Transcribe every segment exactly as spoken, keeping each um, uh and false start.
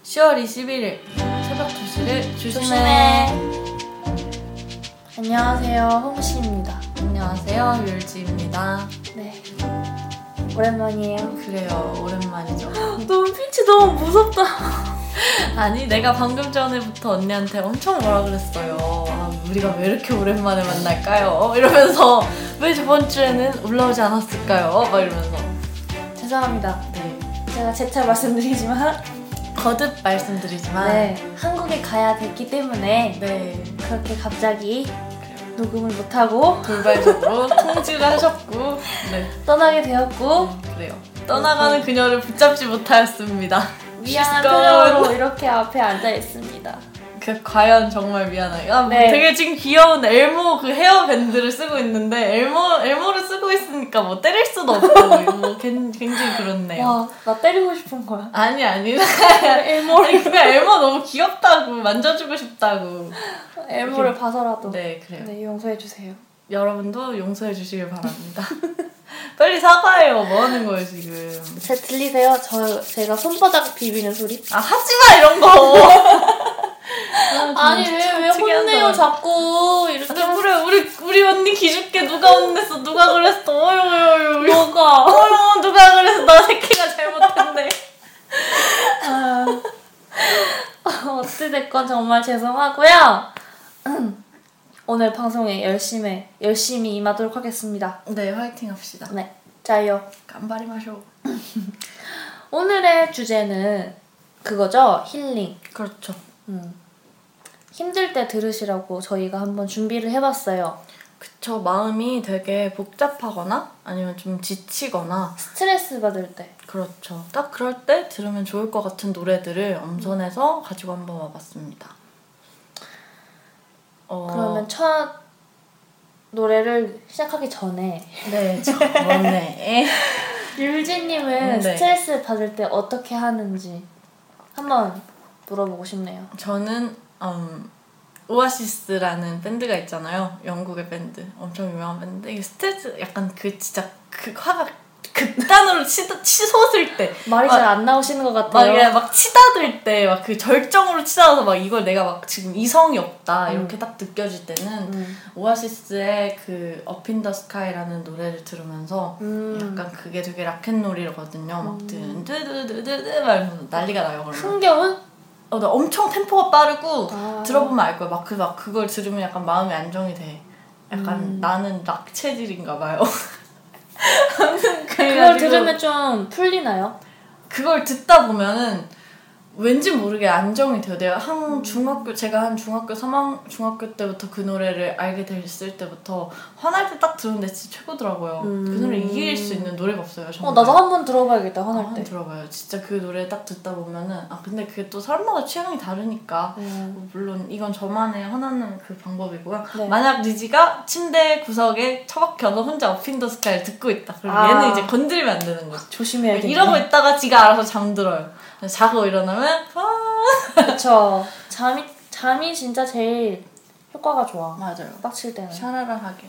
시월 이십일일 새벽 두 시를 조심해. 조심해. 안녕하세요, 홍시입니다. 안녕하세요, 율지입니다. 네, 오랜만이에요. 그래요, 오랜만이죠. 눈빛이 너무 무섭다. 아니, 내가 방금 전에부터 언니한테 엄청 뭐라 그랬어요. 아, 우리가 왜 이렇게 오랜만에 만날까요? 이러면서 왜 저번 주에는 올라오지 않았을까요? 막 이러면서. 죄송합니다. 네. 제가 재차 말씀드리지만 거듭 말씀드리지만 네, 한국에 가야 됐기 때문에 네, 그렇게 갑자기 그래요. 녹음을 못하고 돌발적으로 통지를 하셨고 네, 떠나게 되었고 네, 그래요. 떠나가는 그녀를 붙잡지 못하였습니다. 미안한 She's gone. 표정으로 이렇게 앞에 앉아 있습니다. 그 과연 정말 미안해요. 아, 네. 되게 지금 귀여운 엘모 그 헤어밴드를 쓰고 있는데 엘모 엘모를 쓰고 있으니까 뭐 때릴 수도 없고 뭐 굉장히 그렇네요. 와, 나 때리고 싶은 거야. 아니 아니. 엘모를 아니 그냥 엘모 너무 귀엽다고 만져주고 싶다고. 엘모를 봐서라도 네 그래요. 네, 용서해 주세요. 여러분도 용서해 주시길 바랍니다. 빨리 사과해요. 뭐 하는 거예요 지금? 제 들리세요? 저 제가 손바닥 비비는 소리? 아 하지마 이런 거. 아, 아니 왜 왜 혼내요 자꾸 이렇게. 근데 그래 우리 우리 언니 기죽게 누가 혼냈어 누가 그랬어 어유 어유 어유 뭐가? 어유 누가 그랬어 나 새끼가 잘못했네. 아, 어찌됐건 정말 죄송하고요. 오늘 방송에 열심히 열심히 임하도록 하겠습니다. 네 화이팅 합시다. 네, 자요. 깜바리 마셔. 오늘의 주제는 그거죠, 힐링. 그렇죠. 음. 힘들 때 들으시라고 저희가 한번 준비를 해봤어요. 그쵸 마음이 되게 복잡하거나 아니면 좀 지치거나 스트레스 받을 때. 그렇죠. 딱 그럴 때 들으면 좋을 것 같은 노래들을 엄선해서 가지고 한번 와봤습니다. 어... 그러면 첫 노래를 시작하기 전에 네, 저네. 율지님은 네. 스트레스 받을 때 어떻게 하는지 한번 물어보고 싶네요. 저는 음, 오아시스라는 밴드가 있잖아요. 영국의 밴드. 엄청 유명한 밴드. 이게 스트레스 약간 그 진짜 그 화가 극단으로 치다, 치솟을 때 말이 잘 안 나오시는 것 같아요. 막, 막 치닫을 때 막 그 절정으로 치닫아서 막 이걸 내가 막 지금 이성이 없다 이렇게 음. 딱 느껴질 때는 음. 오아시스의 그 Up in the Sky라는 노래를 들으면서 음. 약간 그게 되게 락앤롤이거든요. 막 음. 드드드드드 막 이러면서 난리가 나요. 그러면. 흥겨운? 어, 나 엄청 템포가 빠르고 아. 들어보면 알 거야. 막 그 막 그걸 들으면 약간 마음이 안정이 돼. 약간 음. 나는 락 체질인가 봐요. 그걸 들으면 좀 풀리나요? 그걸 듣다 보면은 왠지 모르게 안정이 돼요. 내가 한 중학교 제가 한 중학교 삼 학 중학교 때부터 그 노래를 알게 됐을 때부터 화날 때 딱 들었는데 진짜 최고더라고요. 음. 그 노래 이길 수 있는 노래가 없어요. 정말. 어, 나도 한번 들어봐야겠다, 아, 화날 한번 때. 들어봐요. 진짜 그 노래 딱 듣다 보면은 아 근데 그게 또 사람마다 취향이 다르니까 음. 뭐 물론 이건 저만의 화나는 그 방법이고요. 네. 만약 리지가 침대 구석에 처박혀서 혼자 업인 더 스카이를 듣고 있다. 그럼 아. 얘는 이제 건드리면 안 되는 거지. 조심해야겠네. 이러고 있다가 지가 알아서 잠들어요. 자고 일어나면 아 그쵸. 잠이, 잠이 진짜 제일 효과가 좋아. 맞아요. 빡칠 때는. 샤라라하게.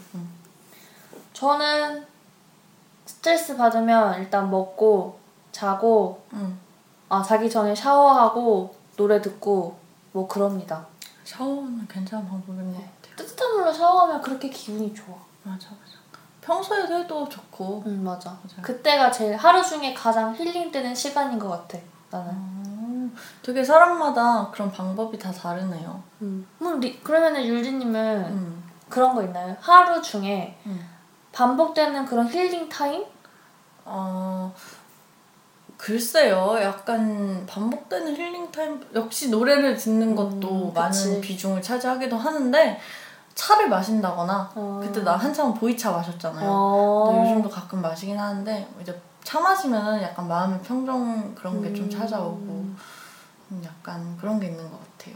저는 스트레스 받으면 일단 먹고 자고 응. 아 자기 전에 샤워하고 노래 듣고 뭐 그럽니다. 샤워는 괜찮은 방법인 것 같아요. 뜨뜻한 물로 샤워하면 그렇게 기분이 좋아. 맞아 맞아. 평소에도 해도 좋고. 응 맞아. 맞아요. 그때가 제일 하루 중에 가장 힐링되는 시간인 것 같아. 나는. 음, 되게 사람마다 그런 방법이 다 다르네요. 음. 그럼 리, 그러면은 율지님은 음. 그런 거 있나요? 하루 중에 음. 반복되는 그런 힐링 타임? 어 글쎄요. 약간 반복되는 힐링 타임 역시 노래를 듣는 것도 음, 많은 그치. 비중을 차지하기도 하는데 차를 마신다거나 어. 그때 나 한참 보이차 마셨잖아요. 어. 근데 요즘도 가끔 마시긴 하는데 이제 차 마시면은 약간 마음의 평정 그런 게 좀 음. 찾아오고 음, 약간 그런 게 있는 것 같아요.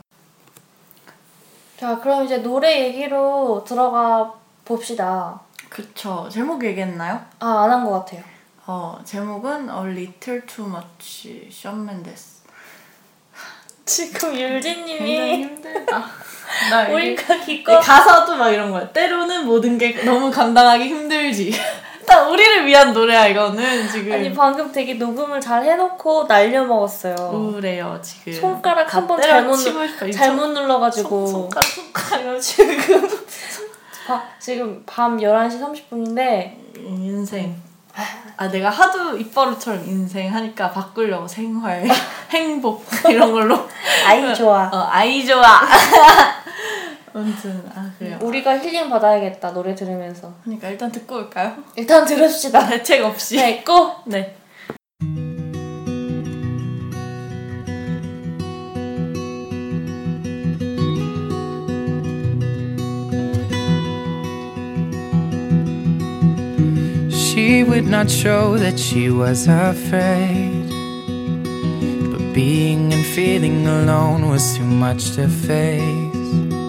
자 그럼 이제 노래 얘기로 들어가 봅시다. 그쵸. 제목 얘기했나요? 아 안 한 것 같아요. 어 제목은 A Little Too Much 션 맨데스. 지금 굉장히 율지님이 힘들다. 나 이게 우리가 기껏 가사도 막 이런 거야. 때로는 모든 게 너무 감당하기 힘들지. 딱 우리를 위한 노래야 이거는 지금. 아니 방금 되게 녹음을 잘 해놓고 날려먹었어요. 우울해요 지금. 손가락 한 번 잘못 누, 잘못 눌러가지고. 손, 손가락 손가락. 지금 바, 지금 밤 열한 시 삼십 분인데 인생. 아 내가 하도 입버릇처럼 인생 하니까 바꾸려고 생활, 행복 이런 걸로. 아이 좋아. 어 아이 좋아. 아무튼 아 그래요. 우리가 힐링 받아야겠다 노래 들으면서. 그러니까 일단 듣고 올까요? 일단 들읍시다. 대책 없이. 네, 고! 네. She would not show that she was afraid, but being and feeling alone was too much to face.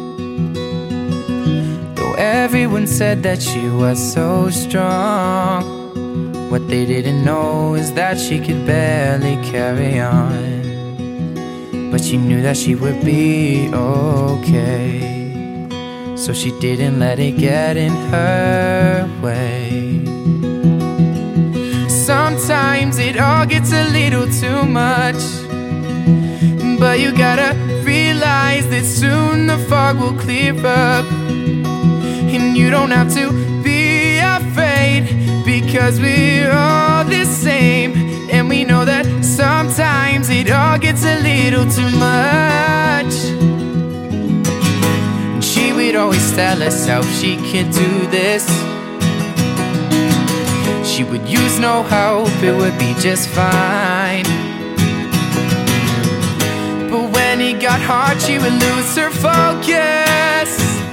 Though everyone said that she was so strong, what they didn't know is that she could barely carry on. But she knew that she would be okay, so she didn't let it get in her way. Sometimes it all gets a little too much, but you gotta realize that soon the fog will clear up. And you don't have to be afraid, because we're all the same. And we know that sometimes it all gets a little too much. And she would always tell herself she could do this. She would use no help, it would be just fine. But when it got hard, she would lose her focus.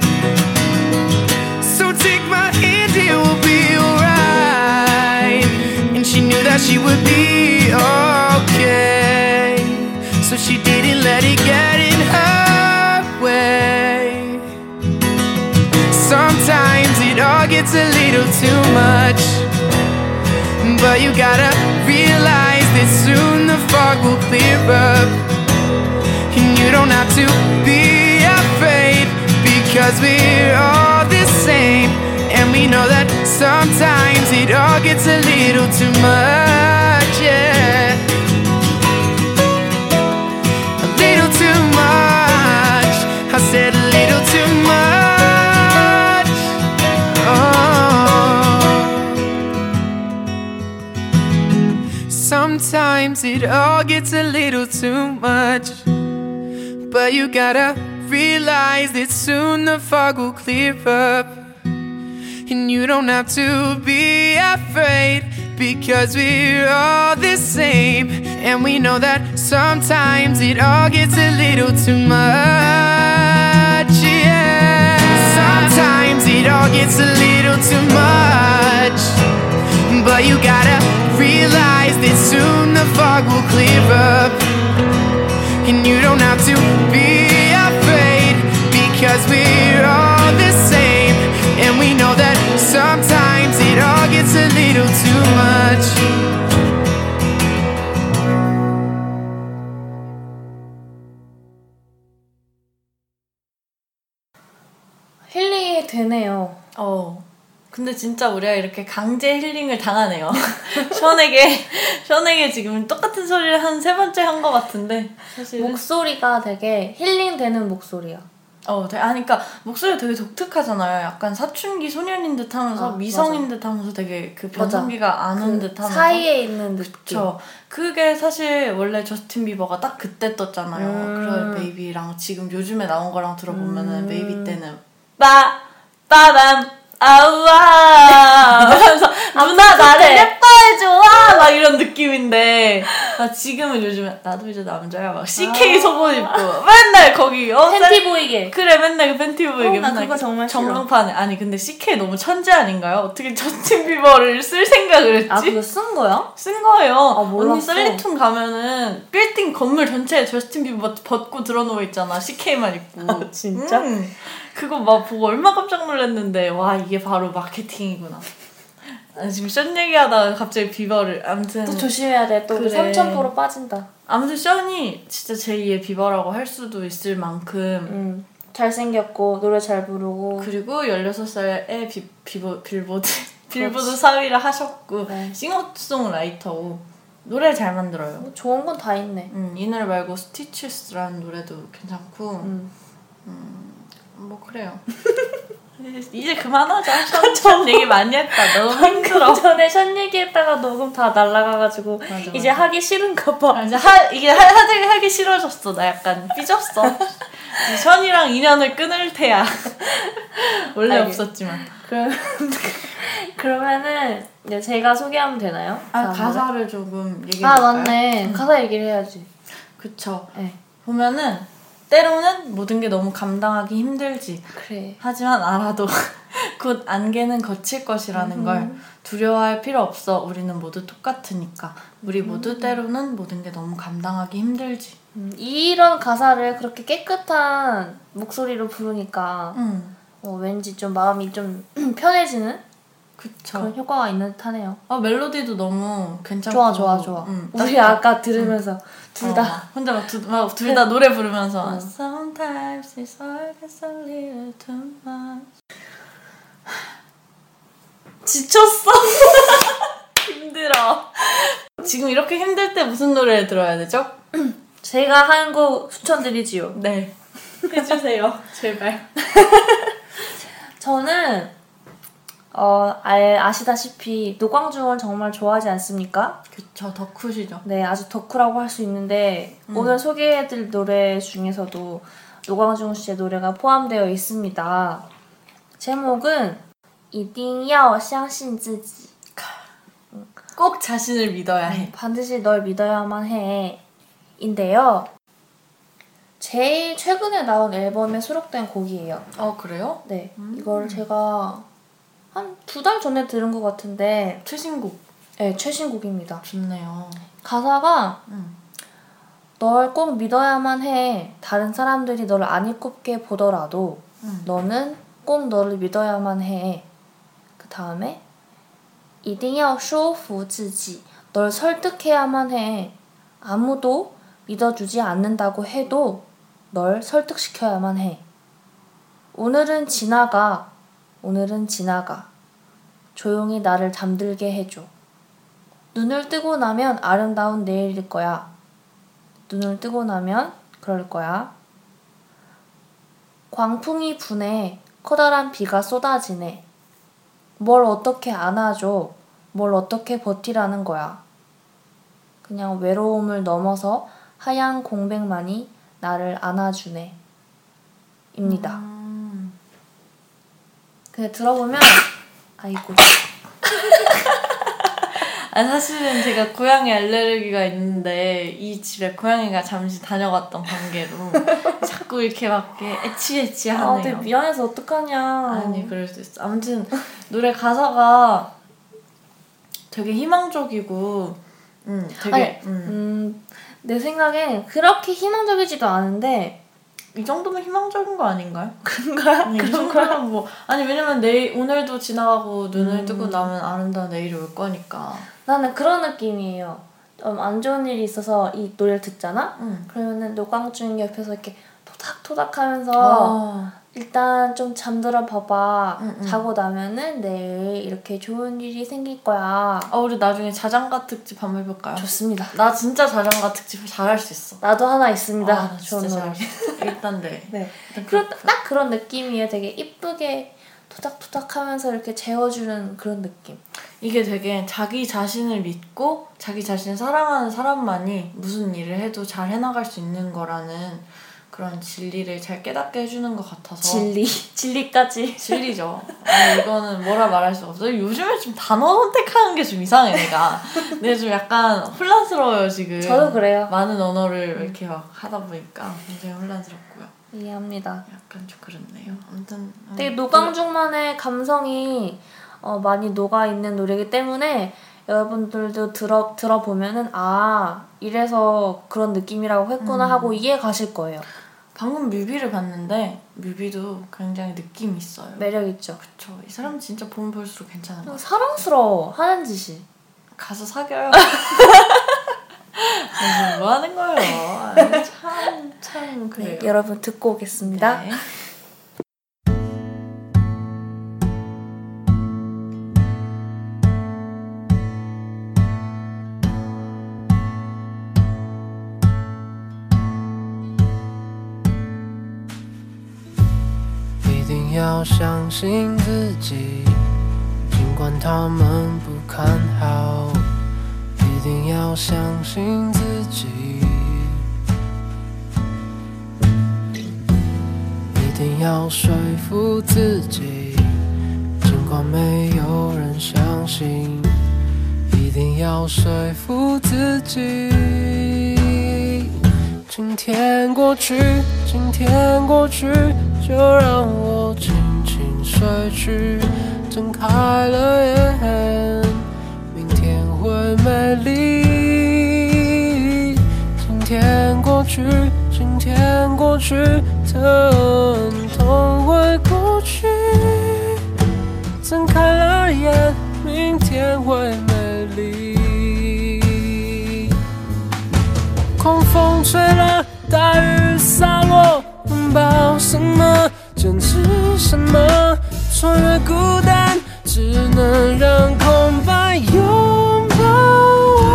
So take my hand, it will be alright. And she knew that she would be okay, so she didn't let it get in her way. Sometimes it all gets a little too much, but you gotta realize that soon the fog will clear up. And you don't have to be afraid, because we're all the same. And we know that sometimes it all gets a little too much, yeah. A little too much, I said a little too much, oh. Sometimes it all gets a little too much, but you gotta realize that soon the fog will clear up. And you don't have to be afraid, because we're all the same. And we know that sometimes it all gets a little too much, yeah. Sometimes it all gets a little too much, but you gotta realize that soon the fog will clear up. And you don't have to be afraid, because we're all the same. And we know that sometimes it all gets a little too much. 힐링이 되네요. 어. 근데 진짜 우리가 이렇게 강제 힐링을 당하네요. 션에게 션에게 지금 똑같은 소리를 한 세 번째 한 것 같은데 사실 목소리가 되게 힐링되는 목소리야. 어, 되게, 아니, 그러니까 목소리가 되게 독특하잖아요. 약간 사춘기 소년인 듯하면서 아, 미성인 듯하면서 되게 그 변성기가 안 온 그 듯하면서 사이에 있는 느낌. 그쵸. 그게 사실 원래 저스틴 비버가 딱 그때 떴잖아요. 음. 그럴 베이비랑 지금 요즘에 나온 거랑 들어보면은 음. 베이비 때는 빠 빠밤 아우아 하면서 누나 나를 예뻐해줘 막 이런 느낌인데 아, 지금은 요즘에 나도 이제 남자야 막 씨케이 아~ 속옷 입고 맨날 거기 어 팬티 보이게 그래 맨날 그 팬티 보이게 어, 나 맨날 그거 정말 전광판에 아니 근데 씨케이 너무 천재 아닌가요? 어떻게 저스틴 비버를 쓸 생각을 했지? 아 그거 쓴 거야? 쓴 거예요. 아, 몰랐어. 언니 셀리툰 가면은 빌딩 건물 전체에 저스틴 비버 벗고 들어누워 있잖아. 씨케이만 입고. 아, 진짜? 음, 그거 막 보고 얼마 깜짝 놀랐는데 와 이게 바로 마케팅이구나. 아, 지금 션 얘기하다가 갑자기 비버를 아무튼 또 조심해야 돼. 또 그래. 삼천 퍼센트 빠진다. 아무튼 션이 진짜 제이의 비버라고 할 수도 있을 만큼 음, 잘생겼고 노래 잘 부르고 그리고 열여섯 살에 비, 비버, 빌보드 빌보드 사 위를 하셨고 네. 싱어송라이터고 노래를 잘 만들어요. 뭐 좋은 건 다 있네. 음, 이 노래 말고 스티치스라는 노래도 괜찮고 음. 음, 뭐 그래요. 이제 그만하자. 션, 션 얘기 많이 했다. 너무 힘들어. 전에 션 얘기했다가 녹음 다 날라가가지고 맞아, 맞아. 이제 하기 싫은가 봐. 이제 하, 이게 하, 하기, 하기 싫어졌어. 나 약간 삐졌어. 이제 션이랑 인연을 끊을 테야. 원래 알겠. 없었지만. 그럼 그러면은 이제 제가 소개하면 되나요? 아, 가사를 조금 얘기해 아 볼까요? 맞네. 음. 가사 얘기를 해야지. 그쵸. 네. 보면은 때로는 모든 게 너무 감당하기 힘들지. 그래. 하지만 알아도 곧 안개는 거칠 것이라는 음. 걸 두려워할 필요 없어. 우리는 모두 똑같으니까. 우리 모두 음. 때로는 모든 게 너무 감당하기 힘들지. 음, 이런 가사를 그렇게 깨끗한 목소리로 부르니까 음. 어, 왠지 좀 마음이 좀 편해지는 그쵸. 그런 효과가 있는 듯하네요. 아 멜로디도 너무 괜찮고 좋아 좋아 좋아. 음, 우리 아까 들으면서 음. 둘 다 어, 혼자 막 둘 다 노래 부르면서 어. Sometimes it's all gets a little too much. 지쳤어. 힘들어. 지금 이렇게 힘들 때 무슨 노래를 들어야 되죠? 제가 한 곡 추천드리지요. 네. 해주세요. 제발. 저는 어, 알, 아시다시피 노광중을 정말 좋아하지 않습니까? 그쵸. 덕후시죠. 네, 아주 덕후라고 할 수 있는데 음. 오늘 소개해드릴 노래 중에서도 노광중 씨의 노래가 포함되어 있습니다. 제목은 一定要相信自己. 꼭 자신을 믿어야 해. 반드시 널 믿어야만 해. 인데요. 제일 최근에 나온 앨범에 수록된 곡이에요. 어, 그래요? 네. 음. 이걸 제가 한 두 달 전에 들은 것 같은데 최신곡. 네, 최신곡입니다. 좋네요. 가사가 음. 널 꼭 믿어야만 해. 다른 사람들이 너를 안 이롭게 보더라도 음. 너는 꼭 너를 믿어야만 해. 그 다음에 一定要说服自己. 널 설득해야만 해. 아무도 믿어주지 않는다고 해도 널 설득시켜야만 해. 오늘은 지나가. 오늘은 지나가. 조용히 나를 잠들게 해줘. 눈을 뜨고 나면 아름다운 내일일 거야. 눈을 뜨고 나면 그럴 거야. 광풍이 부네. 커다란 비가 쏟아지네. 뭘 어떻게 안아줘. 뭘 어떻게 버티라는 거야. 그냥 외로움을 넘어서 하얀 공백만이 나를 안아주네. 입니다. 음. 근데 들어보면 아이고. 아, 사실은 제가 고양이 알레르기가 있는데 이 집에 고양이가 잠시 다녀갔던 관계로 자꾸 이렇게 막 애치애치하네요. 아, 되게 미안해서 어떡하냐. 아니, 그럴 수 있어. 아무튼 노래 가사가 되게 희망적이고 음, 되게 아니, 음. 음, 내 생각엔 그렇게 희망적이지도 않은데 이 정도면 희망적인 거 아닌가요? 그런가요? 아니, 이 정도면 뭐 아니 왜냐면 내일 오늘도 지나가고 눈을 음. 뜨고 나면 아름다운 내일이 올 거니까. 나는 그런 느낌이에요. 좀 안 좋은 일이 있어서 이 노래를 듣잖아? 음. 그러면은 노광중 옆에서 이렇게 토닥토닥 하면서 아. 일단 좀 잠들어 봐봐. 음, 음. 자고 나면은 내일 이렇게 좋은 일이 생길 거야. 아, 우리 나중에 자장가 특집 한번 해볼까요? 좋습니다. 나 진짜 자장가 특집 잘할 수 있어. 나도 하나 있습니다. 아, 나 진짜 좋은 노래. 잘할 수 있어. 일단 네. 네. 일단 그런, 그렇고. 딱 그런 느낌이에요. 되게 이쁘게 토닥토닥 하면서 이렇게 재워주는 그런 느낌. 이게 되게 자기 자신을 믿고 자기 자신을 사랑하는 사람만이 무슨 일을 해도 잘 해나갈 수 있는 거라는 그런 진리를 잘 깨닫게 해주는 것 같아서. 진리. 진리까지. 진리죠. 아니, 이거는 뭐라 말할 수가 없어요. 요즘에 좀 단어 선택하는 게 좀 이상해, 내가. 내가 좀 약간 혼란스러워요, 지금. 저도 그래요. 많은 언어를 이렇게 막 하다 보니까 굉장히 혼란스럽고요. 이해합니다. 약간 좀 그렇네요. 아무튼. 되게 노광중만의 감성이 어, 많이 녹아있는 노래이기 때문에 여러분들도 들어, 들어보면은 아 이래서 그런 느낌이라고 했구나 음. 하고 이해 가실 거예요. 방금 뮤비를 봤는데 뮤비도 굉장히 느낌이 있어요. 매력있죠. 그쵸. 이 사람 진짜 보면 볼수록 괜찮은 것 같아요. 사랑스러워 하는 짓이. 가서 사겨요. 아니, 뭐 하는 거예요. 아니, 참, 참 그래요. 네, 여러분 듣고 오겠습니다. 네. 定要相信自己，尽管他们不看好，一定要相信自己，一定要说服自己，尽管没有人相信，一定要说服自己。今天过去，今天过去，就让我轻轻睡去，睁开了眼，明天会美丽。今天过去，今天过去，疼痛会过去，睁开了眼，明天会美丽。狂风吹了，大雨洒落，拥抱什么，坚持什么，穿越孤单，只能让空白拥抱我。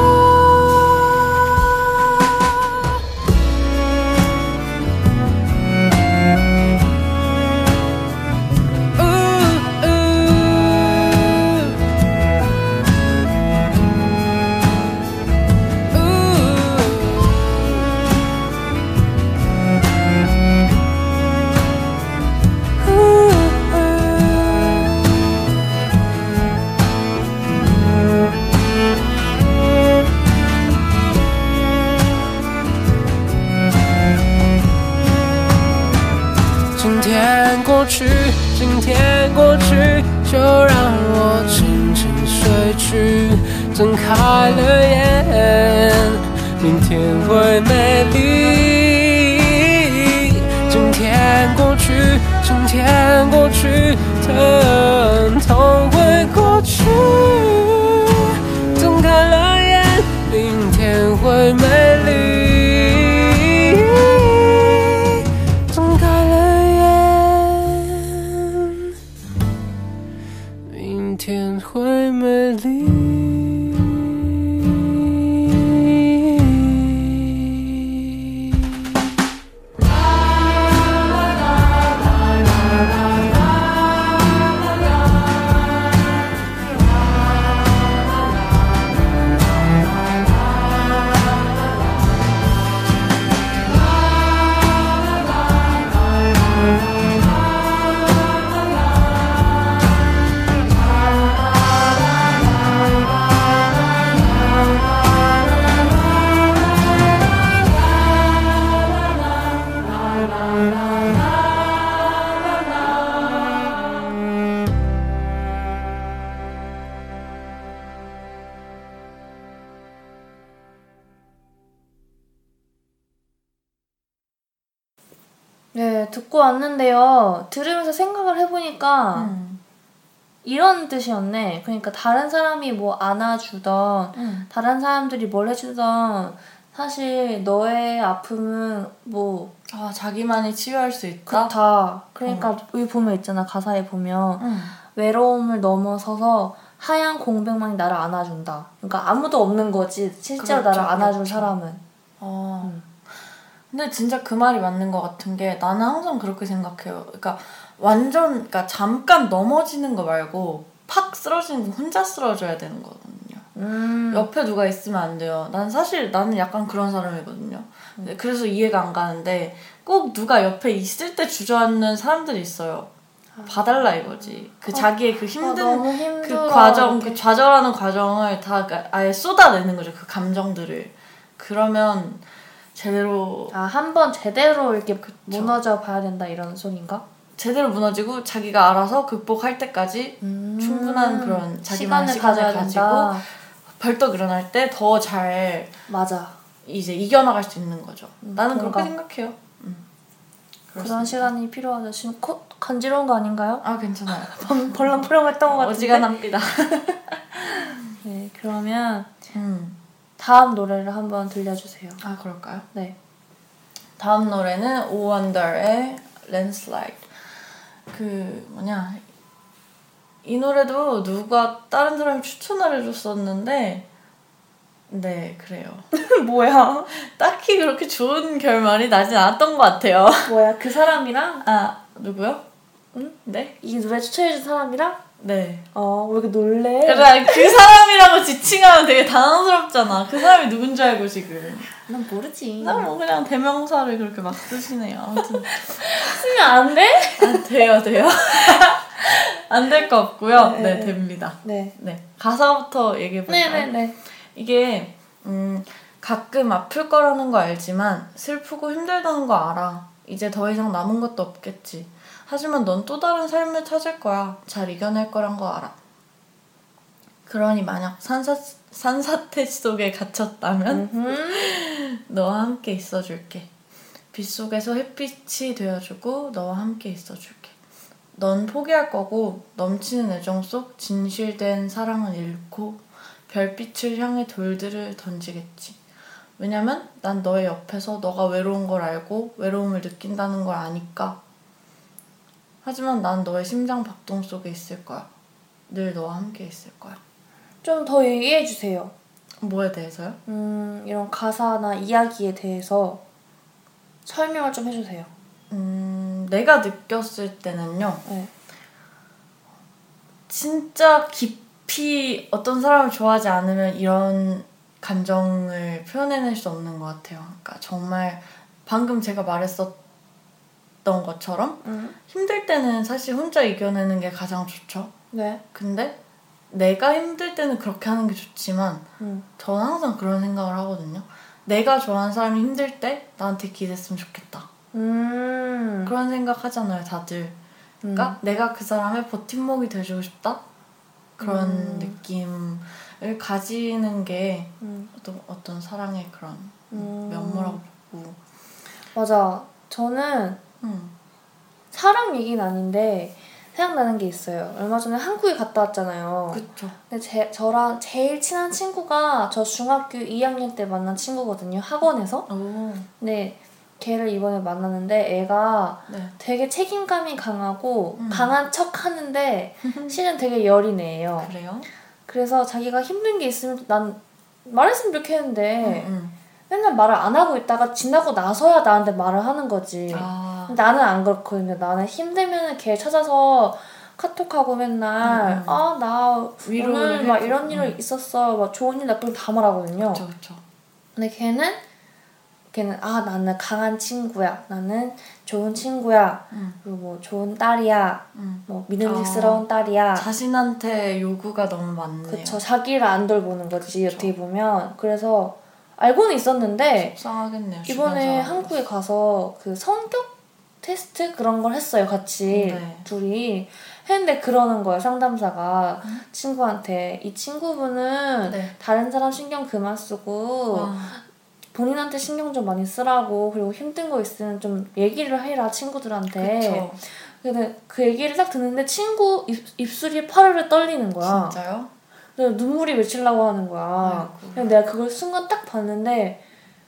今天过去，今天过去，就让我轻轻睡去，睁开了眼，明天会美丽。今天过去，今天过去，疼痛会过去，睁开了眼，明天会美丽。天会美丽。 네, 듣고 왔는데요. 들으면서 생각을 해보니까 음. 이런 뜻이었네. 그러니까 다른 사람이 뭐 안아주던 음. 다른 사람들이 뭘 해주던 사실 너의 아픔은 뭐 아, 자기만이 치유할 수 있다? 그렇다. 그러니까 어. 여기 보면 있잖아. 가사에 보면 음. 외로움을 넘어서서 하얀 공백만이 나를 안아준다. 그러니까 아무도 없는 거지. 실제로 그렇죠, 나를 안아준 그렇죠. 사람은. 어. 음. 근데 진짜 그 말이 맞는 것 같은 게 나는 항상 그렇게 생각해요. 그러니까 완전 그러니까 잠깐 넘어지는 거 말고 팍 쓰러지는 거 혼자 쓰러져야 되는 거거든요. 음. 옆에 누가 있으면 안 돼요. 난 사실 나는 약간 그런 사람이거든요. 음. 그래서 이해가 안 가는데 꼭 누가 옆에 있을 때 주저앉는 사람들이 있어요. 아. 봐달라 이거지. 그 어. 자기의 그 힘든 아, 그 과정, 이렇게. 그 좌절하는 과정을 다 아예 쏟아내는 거죠. 그 감정들을. 그러면 제대로 아, 한 번 제대로 이렇게 그쵸. 무너져 봐야 된다 이런 소리인가? 제대로 무너지고 자기가 알아서 극복할 때까지 음~ 충분한 그런 자기만의 시간을, 시간을 가지고 된다. 벌떡 일어날 때 더 잘 맞아 이제 이겨나갈 수 있는 거죠. 음, 나는 뭔가. 그렇게 생각해요. 음. 그런 시간이 필요하죠. 지금 코 간지러운 거 아닌가요? 아 괜찮아요. 벌렁벌렁했던 것 같은데. 어지간합니다. 네, 그러면 음. 다음 노래를 한번 들려주세요. 아 그럴까요? 네. 다음 노래는 오원더의 Landslide. 그 뭐냐 이 노래도 누가 다른 사람이 추천을 해줬었는데 네 그래요. 뭐야? 딱히 그렇게 좋은 결말이 나진 않았던 것 같아요. 뭐야 그 사람이랑? 아 누구요? 응? 네? 이 노래 추천해준 사람이랑? 네. 어, 왜 이렇게 놀래? 그래, 그 사람이라고 지칭하면 되게 당황스럽잖아. 그 사람이 누군 줄 알고 지금. 난 모르지. 난 뭐 그냥 대명사를 그렇게 막 쓰시네요. 아무튼. 쓰면 안 돼? 아, 돼요, 돼요. 안 될 거 없고요. 네, 네, 네, 됩니다. 네. 네. 가사부터 얘기해볼까요? 네네네. 이게 음, 가끔 아플 거라는 거 알지만 슬프고 힘들다는 거 알아. 이제 더 이상 남은 것도 없겠지. 하지만 넌 또 다른 삶을 찾을 거야. 잘 이겨낼 거란 거 알아. 그러니 만약 산사, 산사태 속에 갇혔다면 너와 함께 있어줄게. 빗속에서 햇빛이 되어주고 너와 함께 있어줄게. 넌 포기할 거고 넘치는 애정 속 진실된 사랑은 잃고 별빛을 향해 돌들을 던지겠지. 왜냐면 난 너의 옆에서 너가 외로운 걸 알고 외로움을 느낀다는 걸 아니까. 하지만 난 너의 심장 박동 속에 있을 거야. 늘 너와 함께 있을 거야. 좀 더 얘기해주세요. 뭐에 대해서요? 음, 이런 가사나 이야기에 대해서 설명을 좀 해주세요. 음, 내가 느꼈을 때는요. 네. 진짜 깊이 어떤 사람을 좋아하지 않으면 이런 감정을 표현해낼 수 없는 것 같아요. 그러니까 정말 방금 제가 말했었던 것처럼 음. 힘들 때는 사실 혼자 이겨내는 게 가장 좋죠. 네. 근데 내가 힘들 때는 그렇게 하는 게 좋지만 음. 저는 항상 그런 생각을 하거든요. 내가 좋아하는 사람이 힘들 때 나한테 기댔으면 좋겠다. 음. 그런 생각 하잖아요, 다들. 그러니까 음. 내가 그 사람의 버팀목이 돼주고 싶다? 그런 음. 느낌을 가지는 게 음. 어떤, 어떤 사랑의 그런 음. 면모라고 보고. 맞아. 저는 음. 사랑 얘기는 아닌데 생각나는 게 있어요. 얼마 전에 한국에 갔다 왔잖아요. 그쵸. 근데 제, 저랑 제일 친한 친구가 저 중학교 이 학년 때 만난 친구거든요. 학원에서. 오. 근데 걔를 이번에 만났는데 애가 네. 되게 책임감이 강하고 음. 강한 척 하는데 실은 되게 여린 애예요. 그래요? 그래서 자기가 힘든 게 있으면 난 말했으면 좋겠는데 음, 음. 맨날 말을 안 하고 있다가 지나고 나서야 나한테 말을 하는 거지. 아. 나는 안 그렇거든요. 나는 힘들면 걔 찾아서 카톡하고 맨날 음, 음. 아, 나 오늘 막 해줘. 이런 일 음. 있었어. 막 좋은 일 나쁜 일 다 말하거든요. 그쵸, 그쵸. 근데 걔는 걔는 아, 나는 강한 친구야. 나는 좋은 친구야. 음. 그리고 뭐 좋은 딸이야. 음. 뭐 믿음직스러운 딸이야. 자신한테 요구가 너무 많네요. 그쵸. 자기를 안 돌보는 거지. 그쵸. 어떻게 보면. 그래서 알고는 있었는데 속상하겠네요. 이번에 주변 한국에 가서 그 성격 테스트 그런 걸 했어요. 같이 네. 둘이 했는데 그러는 거예요. 상담사가 음? 친구한테 이 친구분은 네. 다른 사람 신경 그만 쓰고 와. 본인한테 신경 좀 많이 쓰라고 그리고 힘든 거 있으면 좀 얘기를 해라 친구들한테. 그쵸. 근데 그 얘기를 딱 듣는데 친구 입, 입술이 파르르 떨리는 거야. 진짜요? 그래서 눈물이 맺히려고 하는 거야. 아이고. 그래서 내가 그걸 순간 딱 봤는데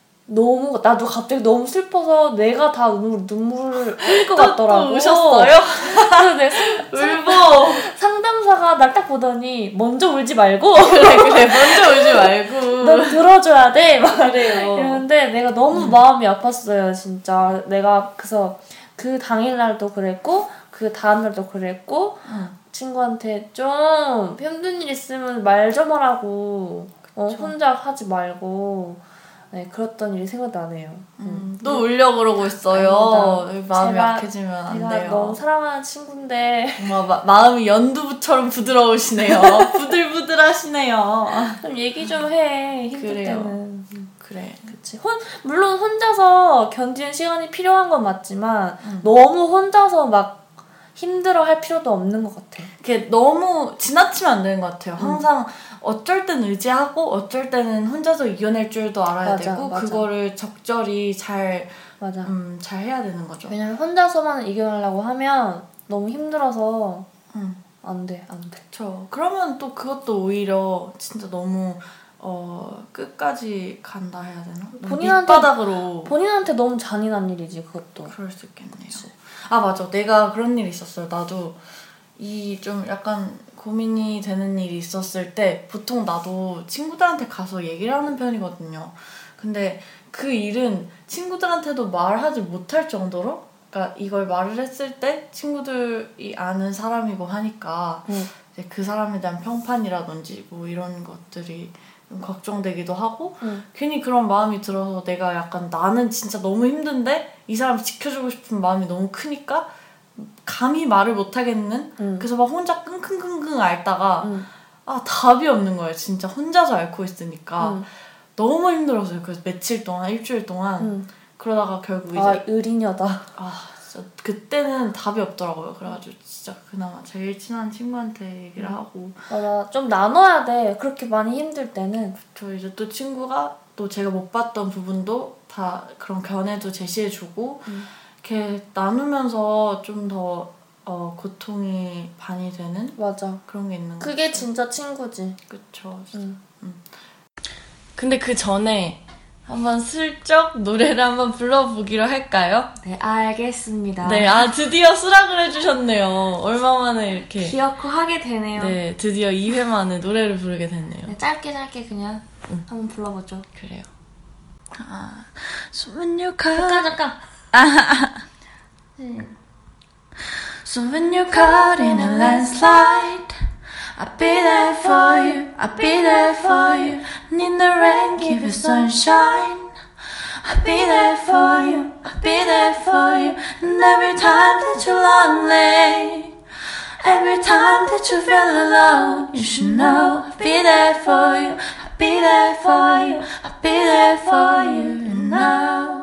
너무 나도 갑자기 너무 슬퍼서 내가 다 눈물, 눈물을 흘릴 것 같더라고. 또 우셨어요? 그래서 내 상, 울보. 상담사가 날 딱 보더니 먼저 울지 말고 그래 그래 먼저 울지 말고. 너 들어줘야 돼. 막 그래요. 이러는데 내가 너무 음. 마음이 아팠어요. 진짜 내가 그래서 그 당일날도 그랬고 그 다음날도 그랬고 응. 친구한테 좀 힘든 일 있으면 말 좀 하라고 어, 혼자 하지 말고 네 그랬던 일이 생각나네요. 음, 또 울려 그러고 있어요. 아닙니다. 마음이 제가- 약해지면 안 내가 돼요. 너무 사랑하는 친구인데 정말 마, 마음이 연두부처럼 부드러우시네요. 부들부들하시네요. 좀 얘기 좀 해. 힘들 그래요. 때는. 그래. 그치. 혼, 물론 혼자서 견디는 시간이 필요한 건 맞지만 음. 너무 혼자서 막 힘들어 할 필요도 없는 것 같아. 이게 너무 지나치면 안 되는 것 같아요. 음. 항상 어쩔 땐 의지하고 어쩔 때는 혼자서 이겨낼 줄도 알아야 맞아, 되고 맞아. 그거를 적절히 잘, 맞아. 음, 잘 해야 되는 거죠. 왜냐면 혼자서만 이겨내려고 하면 너무 힘들어서 음. 안 돼, 안 돼. 그렇죠. 그러면 또 그것도 오히려 진짜 너무 어 끝까지 간다 해야 되나? 너무 본인한테- 밑바닥으로 본인한테 너무 잔인한 일이지, 그것도. 그럴 수 있겠네요. 그치. 아 맞아. 내가 그런 일이 있었어요. 나도 이 좀 약간 고민이 되는 일이 있었을 때 보통 나도 친구들한테 가서 얘기를 하는 편이거든요. 근데 그 일은 친구들한테도 말하지 못할 정도로 그러니까 이걸 말을 했을 때 친구들이 아는 사람이고 하니까 응. 이제 그 사람에 대한 평판이라든지 뭐 이런 것들이 좀 걱정되기도 하고 응. 괜히 그런 마음이 들어서 내가 약간 나는 진짜 너무 힘든데 이 사람 지켜주고 싶은 마음이 너무 크니까 감히 말을 못하겠는 응. 그래서 막 혼자 끙끙끙끙 앓다가 응. 아 답이 없는 거예요. 진짜 혼자서 앓고 있으니까 응. 너무 힘들었어요. 그래서 며칠 동안 일주일 동안 응. 그러다가 결국 아 이제 의리녀다. 아 진짜 그때는 답이 없더라고요. 그래가지고 진짜 그나마 제일 친한 친구한테 얘기를 응. 하고 맞아 좀 나눠야 돼. 그렇게 많이 힘들 때는. 저 이제 또 친구가 또 제가 못 봤던 부분도 다 그런 견해도 제시해주고 응. 이렇게 나누면서 좀 더 어, 고통이 반이 되는 맞아. 그런 게 있는 거 그게 같아요. 진짜 친구지. 그쵸. 응. 음. 근데 그 전에 한번 슬쩍 노래를 한번 불러보기로 할까요? 네 알겠습니다. 네, 아 드디어 수락을 해주셨네요. 얼마 만에 이렇게 기어코 하게 되네요. 네, 드디어 이 회 만에 노래를 부르게 됐네요. 네, 짧게 짧게 그냥 응. 한번 불러보죠. 그래요. 아, So when you 잠깐 caught, 잠깐. 음. So when you're caught in a landslide, I'll be there for you, I'll be there for you. And in the rain, give you sunshine. I'll be there for you, I'll be there for you. And every time that you're lonely, every time that you feel alone, you should know I'll be there for you, I'll be there for you, I'll be there for you. And now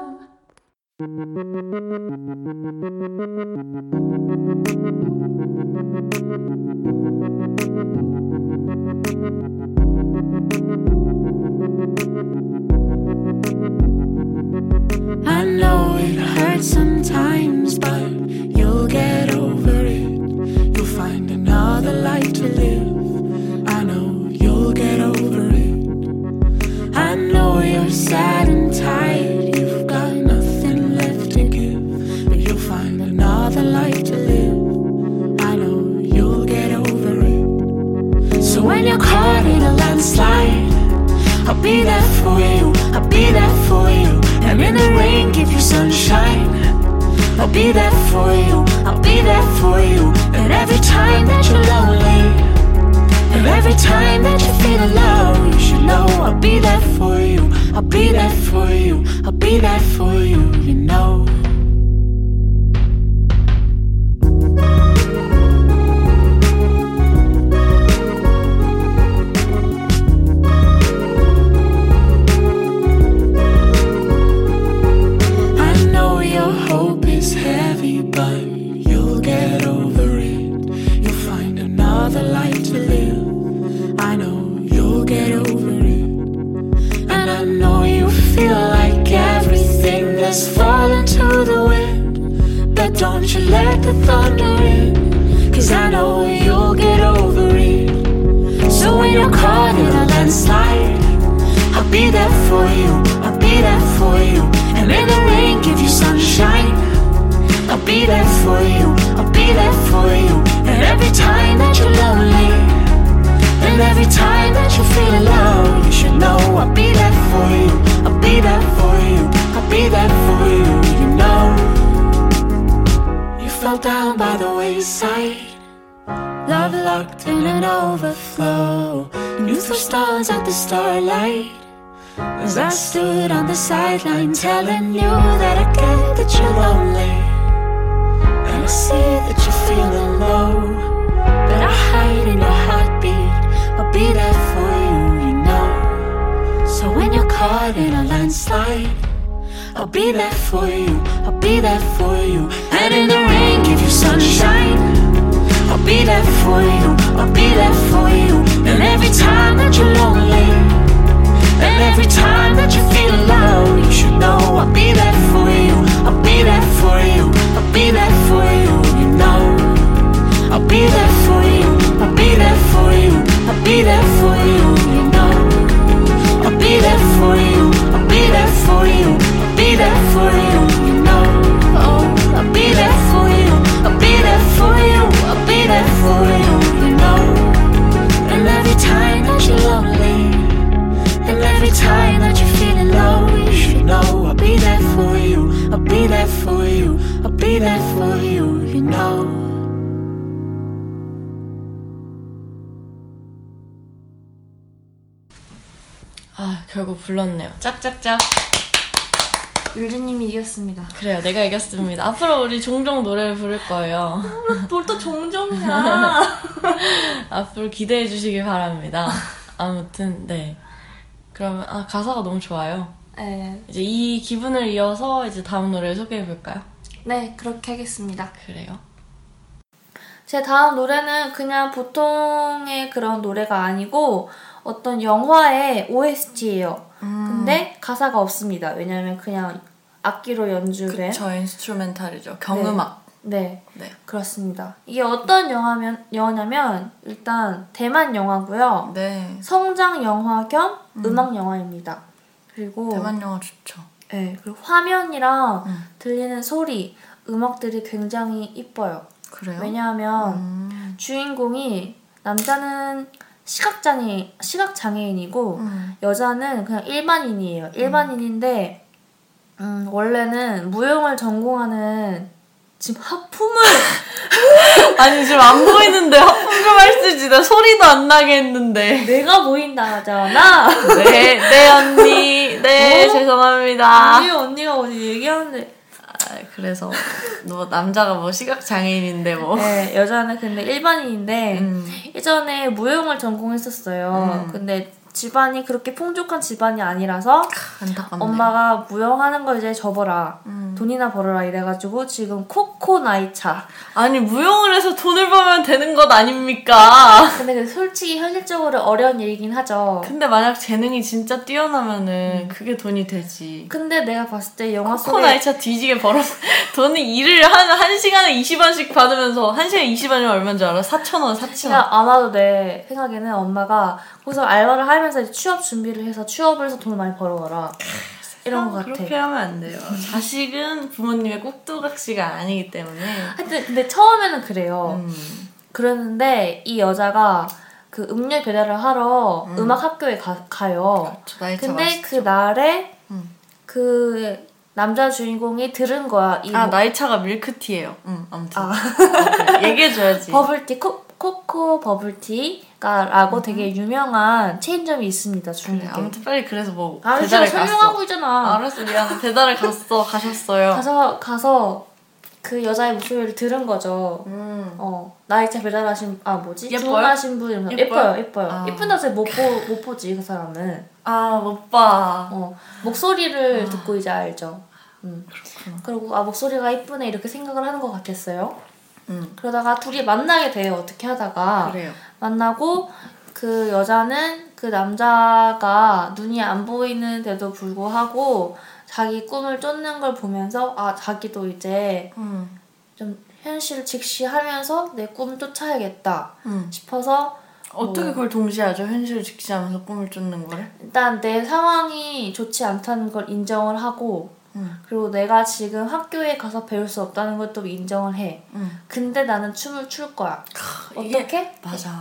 I know it hurts sometimes, but you'll get over it. You'll find another life to live. I know you'll get over it. I know you're sad and tired. You've got nothing left to give, but you'll find another life to live. I know you'll get over it. So when you're caught in a landslide, I'll be there for you, I'll be there for you. And in the rain, give you sunshine. I'll be there for you, I'll be there for you. And every time that you're lonely, and every time that you feel alone, you should know I'll be there for you, I'll be there for you, I'll be there for you, you know. Don't you let the thunder in, 'cause I know you'll get over it. So when you're caught in a landslide, I'll be there for you, I'll be there for you. And in the rain, give you sunshine. I'll be there for you, I'll be there for you. And every time that you're lonely, and every time that you feel alone, you should know I'll be there for you, I'll be there for you, I'll be there for you, you know. Fell down by the wayside, love locked in an overflow. And you threw stars at the starlight, as I stood on the sideline telling you that I get that you're lonely, and I see that you're feeling low, but I hide in your heartbeat, I'll be there for you, you know. So when you're caught in a landslide, I'll be there for you, I'll be there for you. And in the rain, give you sunshine. I'll be there for you, I'll be there for you. And every time that you're lonely, and every time that you feel alone, you should know I'll be there for you, I'll be there for you, I'll be there for you, you know. I'll be there for you, I'll be there for you, I'll be there for you, you know. I'll be there for you, I'll be there for you, I'll be there for you, you know. Oh, I'll be there for you, I'll be there for you, I'll be there for you, you know. And every time that you're lonely, and every time that you're feeling low, you should know I'll be there for you, I'll be there for you, I'll be be there for you, you know. 아, 결국 불렀네요. 짝짝짝. 율주님이 이겼습니다. 그래요, 내가 이겼습니다. 앞으로 우리 종종 노래를 부를 거예요. 뭘 또 종종이야. 앞으로 기대해 주시길 바랍니다. 아무튼 네. 그러면 아 가사가 너무 좋아요. 네. 이제 이 기분을 이어서 이제 다음 노래를 소개해 볼까요? 네, 그렇게 하겠습니다. 그래요. 제 다음 노래는 그냥 보통의 그런 노래가 아니고 어떤 영화의 오에스티예요. 음. 근데 가사가 없습니다. 왜냐면 그냥 악기로 연주된. 그쵸, 인스트루멘탈이죠. 경음악. 네. 네. 네, 그렇습니다. 이게 어떤 영화면, 영화냐면 일단 대만 영화고요. 네. 성장 영화 겸 음. 음악 영화입니다. 그리고 대만 영화 좋죠. 네, 그리고 화면이랑 음. 들리는 소리, 음악들이 굉장히 이뻐요. 그래요? 왜냐하면 음. 주인공이 남자는 시각장애, 시각장애인이고 음. 여자는 그냥 일반인이에요. 일반인인데 음, 원래는 무용을 전공하는 지금 하품을 아니 지금 안 보이는데 하품 좀 할 수 있지. 나 소리도 안 나게 했는데. 내가 보인다잖아. 네, 네 언니. 네, 어? 죄송합니다. 언니 언니가 어디 얘기하는데. 아, 그래서 뭐 남자가 뭐 시각 장애인인데 뭐. 네, 여자는 근데 일반인인데 음. 예전에 무용을 전공했었어요. 음. 근데 집안이 그렇게 풍족한 집안이 아니라서 안타깝네. 엄마가 무용하는 거 이제 접어라. 음. 돈이나 벌어라 이래가지고 지금 코코 나이차. 아니 무용을 해서 돈을 벌면 되는 것 아닙니까? 근데 그 솔직히 현실적으로 어려운 일이긴 하죠. 근데 만약 재능이 진짜 뛰어나면은 음. 그게 돈이 되지. 근데 내가 봤을 때 영화 속에 코코나이차 뒤지게 벌어서 돈이 일을 한, 한 시간에 이십 원씩 받으면서 한 시간에 이십 원이면 얼마인 줄 알아? 사천 원, 사천 원. 그냥 아마도 내 생각에는 엄마가 거기서 알바를 하면서 이제 취업 준비를 해서 취업을 해서 돈을 많이 벌어와라. 이런 거 같아. 그렇게 하면 안 돼요. 자식은 부모님의 꼭두각시가 아니기 때문에. 하여튼 근데 처음에는 그래요. 음. 그랬는데 이 여자가 그 음료 배달을 하러 음. 음. 악 학교에 가, 가요. 저 나이차 근데 맛있죠. 그 날에 음. 그 남자 주인공이 들은 거야. 이 아 뭐- 나이차가 밀크티예요. 응 아무튼 아. 네, 얘기해줘야지. 버블티 코, 코코 버블티가 라고 음. 되게 유명한 체인점이 있습니다. 중국에. 그래, 아무튼 빨리 그래서 뭐 아, 배달을 지금 갔어. 설명하고 있잖아. 알았어 미안해. 배달을 갔어 가셨어요. 가서 가서 그 여자의 목소리를 들은 거죠. 음. 어 나이차 배달하신 아 뭐지 예뻐요? 주문하신 분 이러면서 예뻐요? 예뻐요 예뻐요. 아. 예쁜다고 못보못 보지 그 사람은. 아 못 봐. 어 목소리를 아. 듣고 이제 알죠. 음. 그렇구나. 그리고 아 목소리가 이쁘네 이렇게 생각을 하는 것 같았어요. 음. 그러다가 둘이 만나게 돼요. 어떻게 하다가 그래요. 만나고 그 여자는 그 남자가 눈이 안 보이는데도 불구하고 자기 꿈을 쫓는 걸 보면서 아 자기도 이제 음. 좀 현실을 직시하면서 내 꿈을 쫓아야겠다 음. 싶어서 어떻게 뭐, 그걸 동시에 하죠? 현실을 직시하면서 꿈을 쫓는 거를? 일단 내 상황이 좋지 않다는 걸 인정을 하고 음. 그리고 내가 지금 학교에 가서 배울 수 없다는 것도 인정을 해. 음. 근데 나는 춤을 출 거야. 이게- 어떻게? 맞아.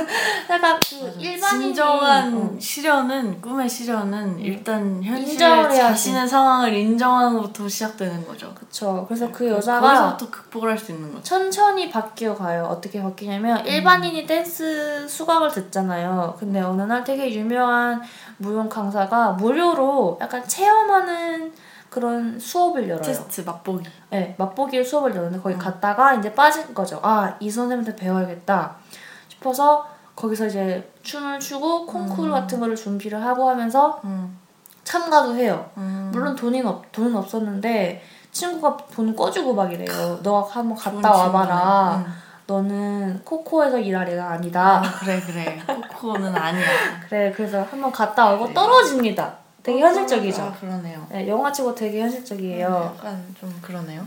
약간 그 맞아. 일반인이 진정한 어. 시련은 꿈의 시련은 일단 현실의 인정을 해야지. 자신의 상황을 인정하는 것부터 시작되는 거죠. 그쵸. 그래서 그 그- 여자가 거기서부터 극복을 할 수 있는 거죠. 천천히 바뀌어 가요. 어떻게 바뀌냐면 일반인이 댄스 수강을 듣잖아요. 근데 어느 날 되게 유명한 무용 강사가 무료로 약간 체험하는 그런 수업을 열어요. 테스트 맛보기. 네, 맛보기 수업을 열었는데 거기 음. 갔다가 이제 빠진 거죠. 아, 이 선생님한테 배워야겠다 싶어서 거기서 이제 춤을 추고 콩쿠르 음. 같은 거를 준비를 하고 하면서 음. 참가도 해요. 음. 물론 돈이 없, 돈은 없었는데 친구가 돈 꺼주고 막 이래요. 너가 한번 좋은 갔다 와봐라. 친구네. 음. 너는 코코에서 일할 애가 아 아니다. 그래 그래. 코코는 아니야. 그래, 그래서 한번 갔다 오고 네. 떨어집니다. 되게 현실적이죠. 아, 그러네요. 네, 영화치고 되게 현실적이에요. 약간 좀 그러네요.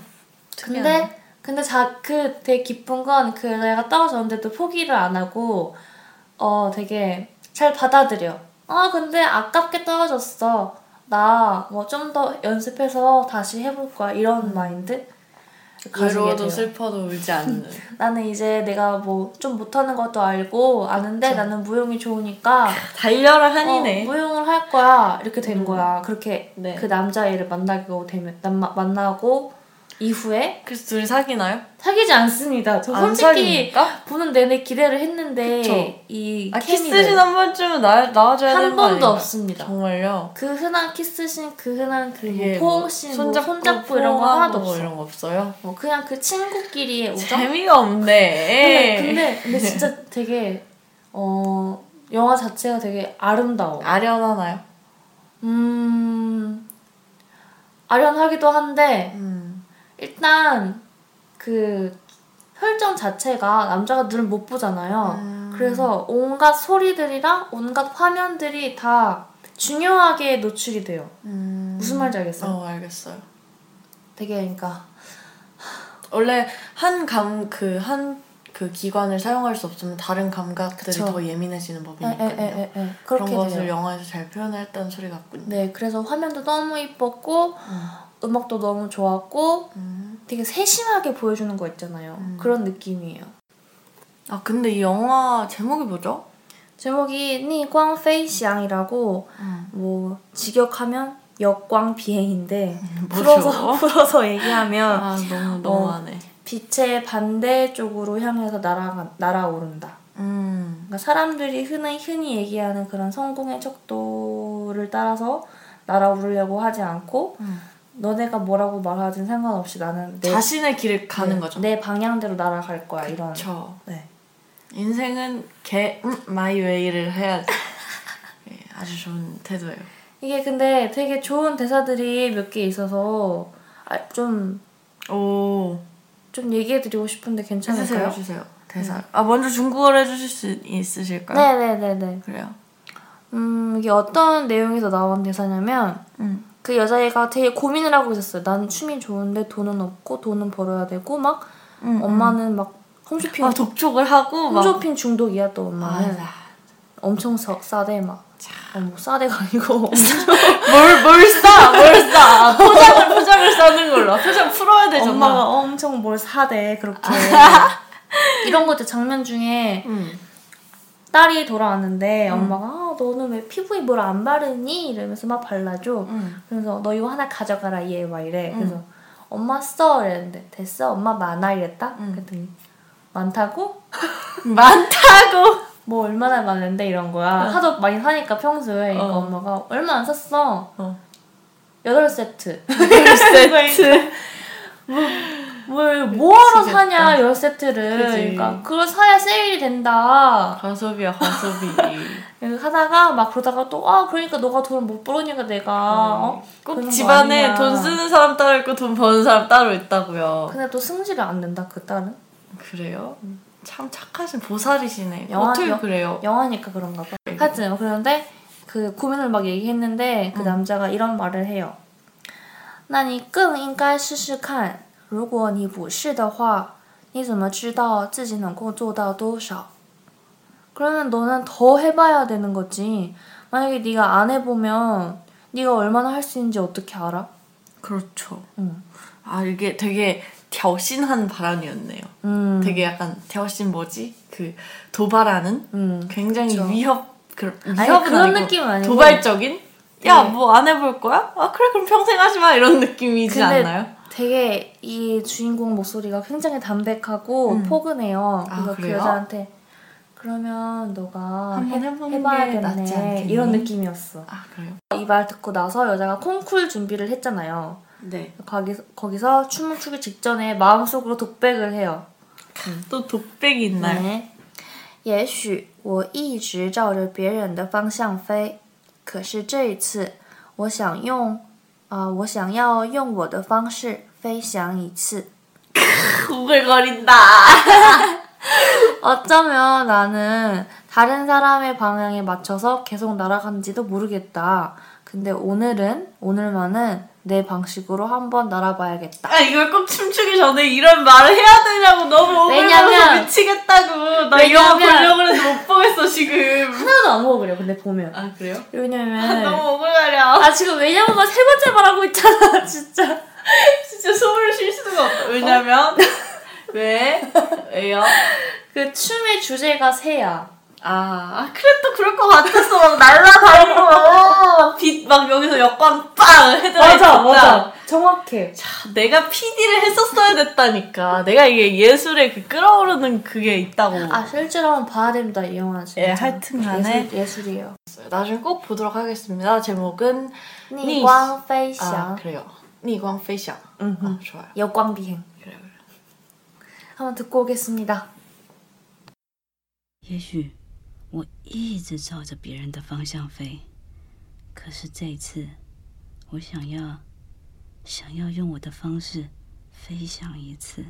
근데 근데 자 그 되게 기쁜 건 그 여자가 떨어졌는데도 포기를 안 하고 어 되게 잘 받아들여. 아 근데 아깝게 떨어졌어. 나 뭐 좀 더 연습해서 다시 해볼 거야 이런 마인드. 가지게 외로워도 돼요. 슬퍼도 울지 않는. 나는 이제 내가 뭐 좀 못하는 것도 알고 아는데 그쵸. 나는 무용이 좋으니까 달려라 어, 한이네. 무용을 할 거야 이렇게 된 음. 거야. 그렇게 네. 그 남자애를 만나고 되면 남, 만나고 이후에 그래서 둘이 사귀나요? 사귀지 않습니다. 저 안 솔직히 사깁니까? 보는 내내 기대를 했는데 그쵸. 이 아, 케미를 키스신 한 번쯤은 나, 나와줘야 되는 한 거 번도 아닌가요? 없습니다. 정말요? 그 흔한 키스신, 그 흔한 그 이게 뭐 뭐 포옹신, 손잡고, 뭐 손잡고 이런 거 하나도 포옹하고 없어. 이런 거 없어요? 뭐 그냥 그 친구끼리의 우정? 재미가 없네. 근데, 근데, 근데 진짜 되게 어 영화 자체가 되게 아름다워. 아련하나요? 음 아련하기도 한데 음. 일단 그 혈전 자체가 남자가 늘 못 보잖아요. 음. 그래서 온갖 소리들이랑 온갖 화면들이 다 중요하게 노출이 돼요. 음. 무슨 말인지 알겠어요? 어, 알겠어요. 되게 그러니까 원래 한 감 그 한 그 기관을 사용할 수 없으면 다른 감각들이 그쵸. 더 예민해지는 법이니까요. 에에에에 그런 그렇게 것을 돼요. 영화에서 잘 표현했다는 소리 같군요. 네, 그래서 화면도 너무 이뻤고 음. 음악도 너무 좋았고 음. 되게 세심하게 보여주는 거 있잖아요. 음. 그런 느낌이에요. 아 근데 이 영화 제목이 뭐죠? 제목이 니광飞翔이라고 음. 뭐 직역하면 역광 비행인데 뭐죠? 풀어서 풀어서 얘기하면 아 너무 너무하네. 빛의 반대쪽으로 향해서 날아 날아오른다. 음. 그러니까 사람들이 흔히 흔히 얘기하는 그런 성공의 척도를 따라서 날아오르려고 하지 않고 음. 너네가 뭐라고 말하든 상관없이 나는 내, 자신의 길을 가는 네, 거죠. 내 방향대로 날아갈 거야. 이런. 그쵸. 네. 인생은 개 음, 마이 웨이를 해야지. 예, 아주 좋은 태도예요. 이게 근데 되게 좋은 대사들이 몇 개 있어서 아, 좀 오. 좀 얘기해드리고 싶은데 괜찮을까요? 해주세요, 해주세요. 대사. 음. 아 먼저 중국어로 해주실 수 있으실까요? 네네네네. 그래요. 음 이게 어떤 내용에서 나온 대사냐면 음. 그 여자애가 되게 고민을 하고 있었어요. 나는 춤이 좋은데 돈은 없고 돈은 벌어야 되고 막 음, 엄마는 막 홈쇼핑 아 독촉을 하고 막. 홈쇼핑 중독이야 또 엄마는. 아, 엄청 서, 싸대 막. 어, 뭐 싸대가 아니고 뭘뭘 싸, 뭘 싸. 포장을 포장을 싸는 걸로. 포장 풀어야 되잖아. 엄마가 엄청 뭘 사대 그렇게. 이런 것들 장면 중에 음. 딸이 돌아왔는데 음. 엄마가 아, 너는 왜 피부에 뭘 안 바르니? 이러면서 막 발라줘. 음. 그래서 너 이거 하나 가져가라 얘 막 이래. 음. 그래서 엄마 써 이랬는데 됐어? 엄마 많아 이랬다? 음. 그랬더니 많다고? 많다고. 뭐 얼마나 많은데 이런 거야. 어. 하도 많이 사니까 평소에. 그러니까 어. 엄마가 얼마 안 샀어. 어. 여덟 세트. 열 세트. 뭘 뭐하러 미치겠다. 사냐 열 세트를. 그치. 그러니까 그걸 사야 세일이 된다. 과소비야 과소비. 그래서 하다가 막 그러다가 또 아 그러니까 너가 돈을 못 벌으니까 내가 어? 꼭 그런 거 집안에 아니냐. 돈 쓰는 사람 따로 있고 돈 버는 사람 따로 있다고요. 근데 또 승질을 안 낸다 그 딸은. 그래요? 참 착하신 보살이시네. 영화- 어떻게 영- 그래요? 영화니까 그런가 봐. 하여튼 그런데 그 고민을 막 얘기했는데 그 음. 남자가 이런 말을 해요. 那你更应该试试看如果你不试的话你怎么知道自己能够做到多少 그러면 너는 더 해봐야 되는 거지. 만약에 네가 안 해보면 네가 얼마나 할 수 있는지 어떻게 알아? 그렇죠. 응. 아 이게 되게挑衅한 발언이었네요. 음. 되게 약간 挑衅 뭐지? 그 도발하는 음. 굉장히 그쵸. 위협 그 아니, 위협은 그런 아니고 느낌은 아니고 도발적인? 네. 야 뭐 안 해볼 거야? 아 그래 그럼 평생 하지 마 이런 느낌이지 근데 않나요? 되게 이 주인공 목소리가 굉장히 담백하고 음. 포근해요. 아, 그래서 그 그래요? 여자한테 그러면 너가 한번 해, 해보는 게 낫지 해봐야겠네 않겠니? 이런 느낌이었어. 아 그래요? 이 말 듣고 나서 여자가 콩쿨 준비를 했잖아요. 네. 거기, 거기서 춤을 추기 직전에 마음속으로 독백을 해요. 또 독백이 있나요? 네. 也许我一直照着别人的方向飞，可是这一次我想用啊、我想要用我的方式飞翔一次。 오글거린다. 어쩌면 나는 다른 사람의 방향에 맞춰서 계속 날아가는지도 모르겠다. 근데 오늘은 오늘만은 내 방식으로 한번 날아봐야겠다. 아 이걸 꼭 춤추기 전에 이런 말을 해야 되냐고 너무 오글거려서 왜냐면- 미치겠다고. 나 이 영화 왜냐면- 보려고 했는데 못 보겠어 지금. 하나도 안 먹으려 근데 보면. 아 그래요? 왜냐면 너무 오글거려. 아 지금 왜냐면만 세 번째 말하고 있잖아 진짜. 진짜 소리를 쉴 수가 없다. 왜냐면 왜? 왜요? 그 춤의 주제가 새야. 아, 아 그래 또 그럴 것 같았어. 막 날라다니고 막 빛 막 여기서 역광 빵 헤드라이트. 맞아 맞아 정확해. 자, 내가 피디를 했었어야 됐다니까. 내가 이게 예술의 그 끌어오르는 그게 있다고. 아 실제로 한번 봐야 됩니다 이 영화 진짜. 예, 하여튼간에 예술, 예술이에요. 나중에 꼭 보도록 하겠습니다. 제목은 逆光飞翔. 아 그래요. 逆光飞翔. 음, 어, 좋아요. 역광 비행. 그래요. 그래요. 한번 듣고 오겠습니다. 也许我一直照着别人的方向飞，可是这一次，我想要，想要用我的方式飞翔一次。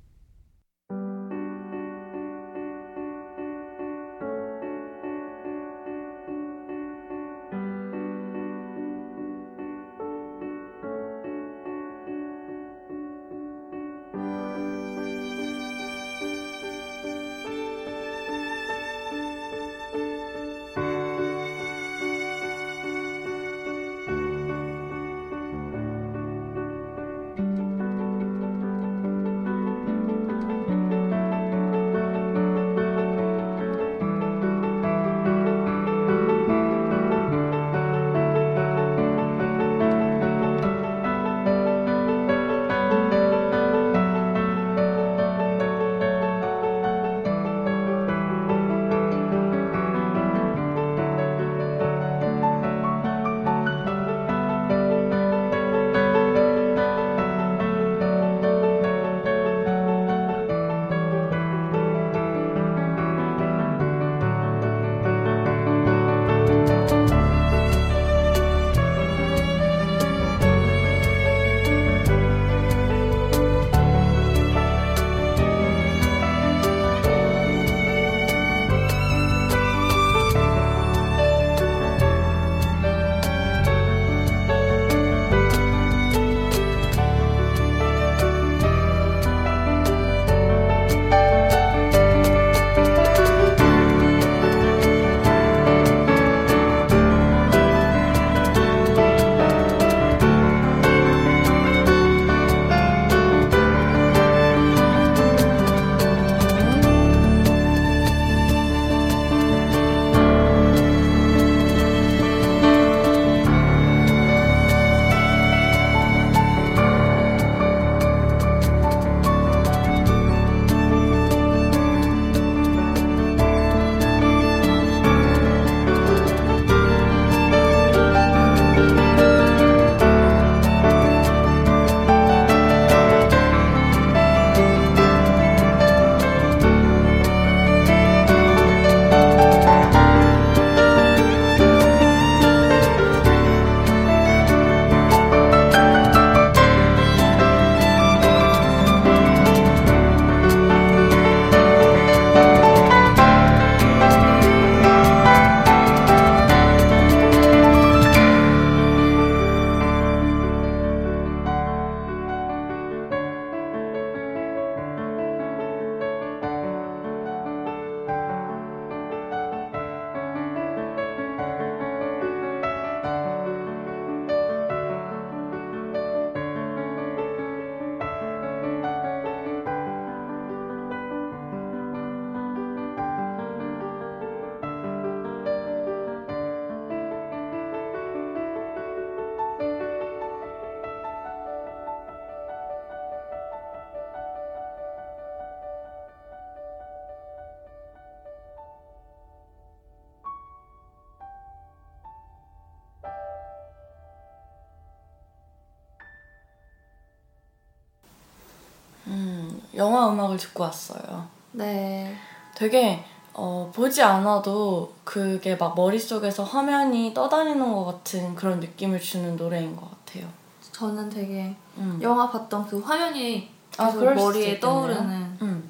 음, 영화 음악을 듣고 왔어요. 네. 되게 어, 보지 않아도 그게 막 머릿속에서 화면이 떠다니는 것 같은 그런 느낌을 주는 노래인 것 같아요. 저는 되게 음. 영화 봤던 그 화면이 아, 계속 그럴 수도 머리에 있겠네요. 떠오르는 음.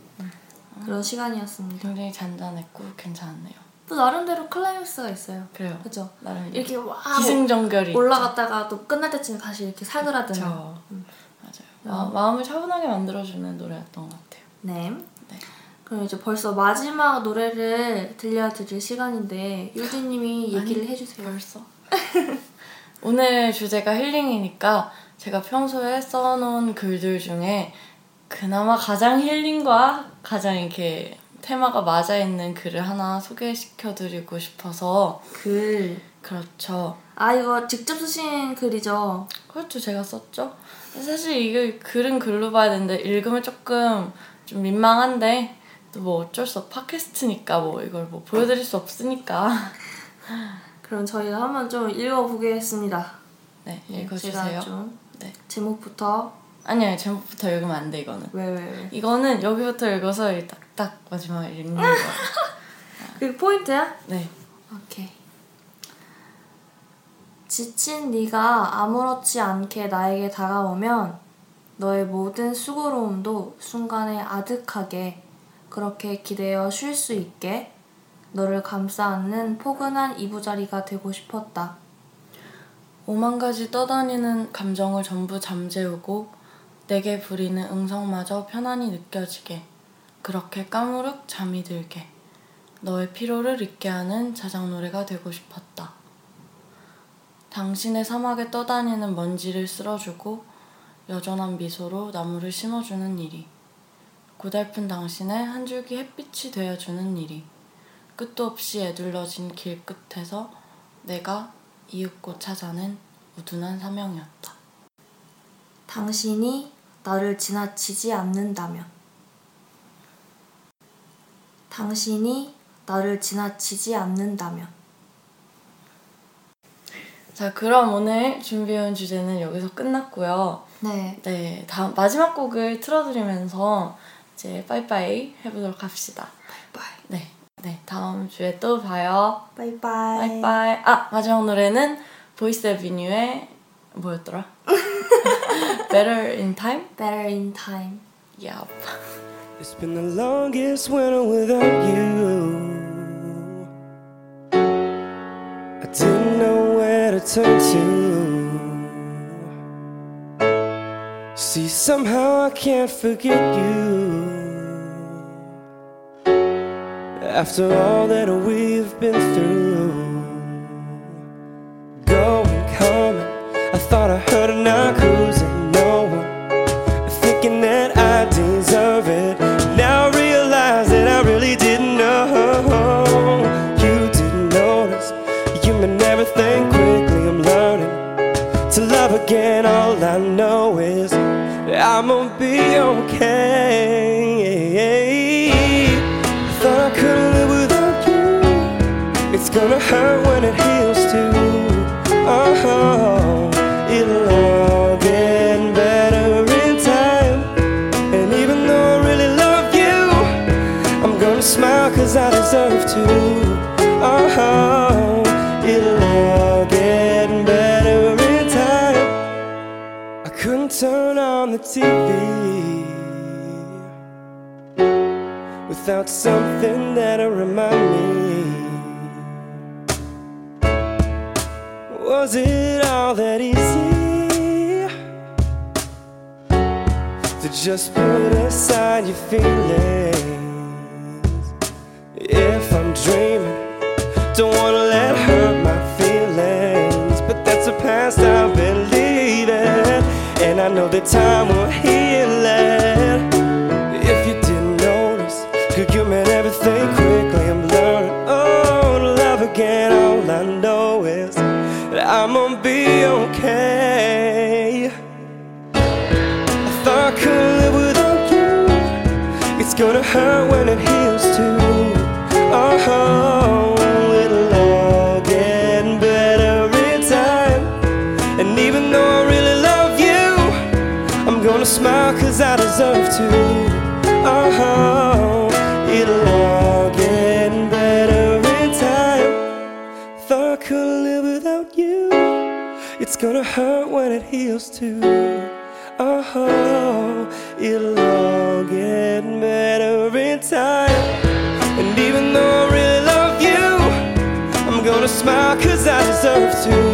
그런 시간이었습니다. 굉장히 잔잔했고 괜찮았네요. 또 나름대로 클라이맥스가 있어요. 그래요. 그죠? 나름 이렇게 와 기승전결이 올라갔다가 또 끝날 때쯤 다시 이렇게 사그라드는. 그렇죠. 음. 맞아요. 마, 마음을 차분하게 만들어주는 노래였던 것 같아요. 네. 네. 그럼 이제 벌써 마지막 노래를 들려드릴 시간인데 유진님이 얘기를 해주세요. 벌써? 오늘 주제가 힐링이니까 제가 평소에 써놓은 글들 중에 그나마 가장 힐링과 가장 이렇게 테마가 맞아 있는 글을 하나 소개시켜드리고 싶어서. 글. 그렇죠. 아 이거 직접 쓰신 글이죠? 그렇죠. 제가 썼죠. 사실 이게 글은 글로 봐야 되는데 읽으면 조금 좀 민망한데 또 뭐 어쩔 수 없. 팟캐스트니까 뭐 이걸 뭐 보여드릴 수 없으니까. 그럼 저희가 한번 좀 읽어보겠습니다. 네, 읽어주세요. 제가 좀 네. 제목부터. 아니요, 제목부터 읽으면 안 돼 이거는. 왜 왜 왜? 이거는 여기부터 읽어서 딱딱 마지막에 읽는 거야. 그게 포인트야? 네. 오케이. 지친 네가 아무렇지 않게 나에게 다가오면 너의 모든 수고로움도 순간에 아득하게 그렇게 기대어 쉴 수 있게 너를 감싸 안는 포근한 이부자리가 되고 싶었다. 오만 가지 떠다니는 감정을 전부 잠재우고 내게 부리는 음성마저 편안히 느껴지게 그렇게 까무룩 잠이 들게 너의 피로를 잊게 하는 자작노래가 되고 싶었다. 당신의 사막에 떠다니는 먼지를 쓸어주고 여전한 미소로 나무를 심어주는 일이 고달픈 당신의 한 줄기 햇빛이 되어주는 일이 끝도 없이 애둘러진 길 끝에서 내가 이윽고 찾아낸 우둔한 사명이었다. 당신이 나를 지나치지 않는다면 당신이 나를 지나치지 않는다면 자, 그럼 오늘 준비해온 주제는 여기서 끝났고요. 네. 네, 다음 마지막 곡을 틀어드리면서 이제 빠이빠이 해보도록 합시다. 바이바이. 네, 네, 다음 주에 또 봐요. 바이바이. 빠이빠이. 아, 마지막 노래는 보이스 애비뉴의 뭐였더라? Better in Time? Better in time. Yup. It's been the longest winter without you. I didn't know where to turn to. See, somehow I can't forget you. After all that we've been through, going, coming, I thought I heard a knock, who's it? No one, thinking that I deserve it. Now I realize that I really didn't know. You didn't notice, you meant everything quickly. I'm learning to love again. All I know is I'm gonna be okay. I thought I couldn't live without you. It's gonna hurt when it heals too. Oh, it'll all get better in time. And even though I really love you, I'm gonna smile cause I deserve to. Oh, it'll all get better in time. I couldn't turn on the T V without something that'll remind me. Was it all that easy to just put aside your feelings? If I'm dreaming, don't wanna let hurt my feelings, but that's a past I've been leaving, and I know that time will heal it. If you didn't notice, could you meant everything quickly? I'm learning, oh, to love again. All I know is that I'm gonna be okay. I thought I couldn't live without you. It's gonna hurt when it heals too. Oh, it'll all get better in time. And even though I really love you, I'm gonna smile cause I deserve to. Oh, it'll all get better in time. Thought I couldn't live without you. It's gonna hurt when it heals too. Oh, it'll all get better in time. And even though I really love you, I'm gonna smile cause I deserve to.